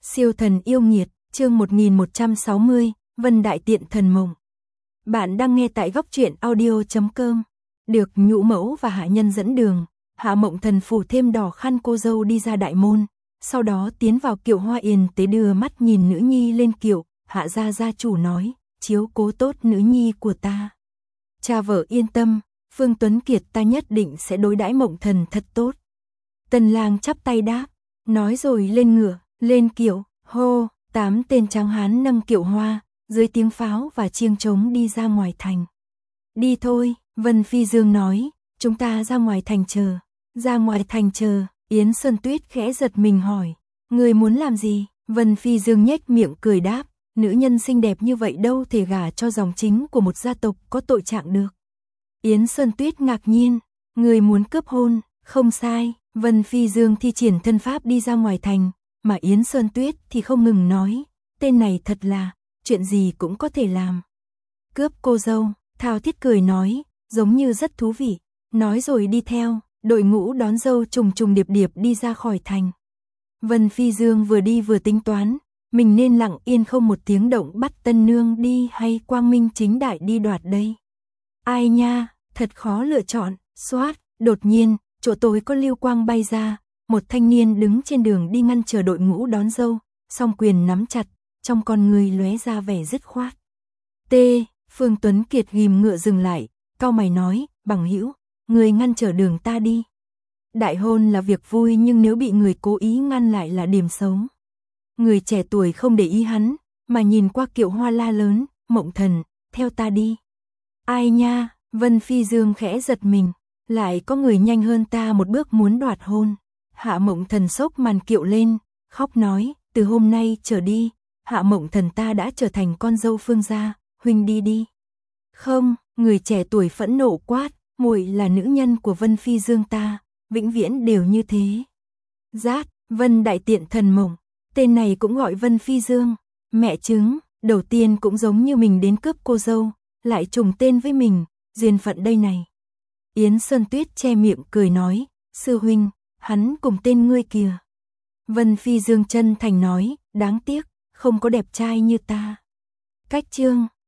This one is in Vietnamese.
Siêu thần yêu nghiệt, chương 1160, Vân Đại Tiện Thần Mộng. Bạn đang nghe tại góc truyện audio.com. Được nhũ mẫu và hạ nhân dẫn đường, Hạ Mộng Thần phủ thêm đỏ khăn cô dâu đi ra đại môn, sau đó tiến vào kiệu hoa yền tế đưa mắt nhìn nữ nhi lên kiệu, Hạ gia gia chủ nói, chiếu cố tốt nữ nhi của ta. Cha vợ yên tâm, Phương Tuấn Kiệt ta nhất định sẽ đối đãi Mộng Thần thật tốt. Tần lang chắp tay đáp, nói rồi lên ngựa, lên kiệu, hô, 8 tên tráng hán nâng kiệu hoa, dưới tiếng pháo và chiêng trống đi ra ngoài thành. Đi thôi, Vân Phi Dương nói, chúng ta ra ngoài thành chờ. Ra ngoài thành chờ, Yến Sơn Tuyết khẽ giật mình hỏi, người muốn làm gì? Vân Phi Dương nhếch miệng cười đáp, nữ nhân xinh đẹp như vậy đâu thể gả cho dòng chính của một gia tộc có tội trạng được. Yến Sơn Tuyết ngạc nhiên, người muốn cướp hôn, không sai. Vân Phi Dương thi triển thân pháp đi ra ngoài thành, mà Yến Sơn Tuyết thì không ngừng nói, tên này thật là, chuyện gì cũng có thể làm. Cướp cô dâu, Thao Thiết cười nói, giống như rất thú vị, nói rồi đi theo, đội ngũ đón dâu trùng trùng điệp điệp đi ra khỏi thành. Vân Phi Dương vừa đi vừa tính toán, mình nên lặng yên không một tiếng động bắt tân nương đi hay quang minh chính đại đi đoạt đây. Ai nha, thật khó lựa chọn, xoát, đột nhiên, chỗ tối có lưu quang bay ra, một thanh niên đứng trên đường đi ngăn chờ đội ngũ đón dâu, song quyền nắm chặt, trong con người lóe ra vẻ dứt khoát. Phương Tuấn Kiệt ghim ngựa dừng lại, cau mày nói, bằng hữu, người ngăn trở đường ta đi. Đại hôn là việc vui nhưng nếu bị người cố ý ngăn lại là điểm xấu. Người trẻ tuổi không để ý hắn, mà nhìn qua kiệu hoa la lớn, Mộng Thần, theo ta đi. Ai nha, Vân Phi Dương khẽ giật mình. Lại có người nhanh hơn ta một bước muốn đoạt hôn. Hạ Mộng Thần xốc màn kiệu lên, khóc nói, từ hôm nay trở đi, Hạ Mộng Thần ta đã trở thành con dâu Phương gia, huynh đi đi. Không, người trẻ tuổi phẫn nộ quát, muội là nữ nhân của Vân Phi Dương ta, vĩnh viễn đều như thế. Rát, Vân Đại Tiện Thần Mộng, tên này cũng gọi Vân Phi Dương, mẹ chứng, đầu tiên cũng giống như mình đến cướp cô dâu, lại trùng tên với mình, duyên phận đây này. Yến Sơn Tuyết che miệng cười nói, sư huynh, hắn cùng tên ngươi kìa. Vân Phi Dương chân thành nói, đáng tiếc, không có đẹp trai như ta. Cách chương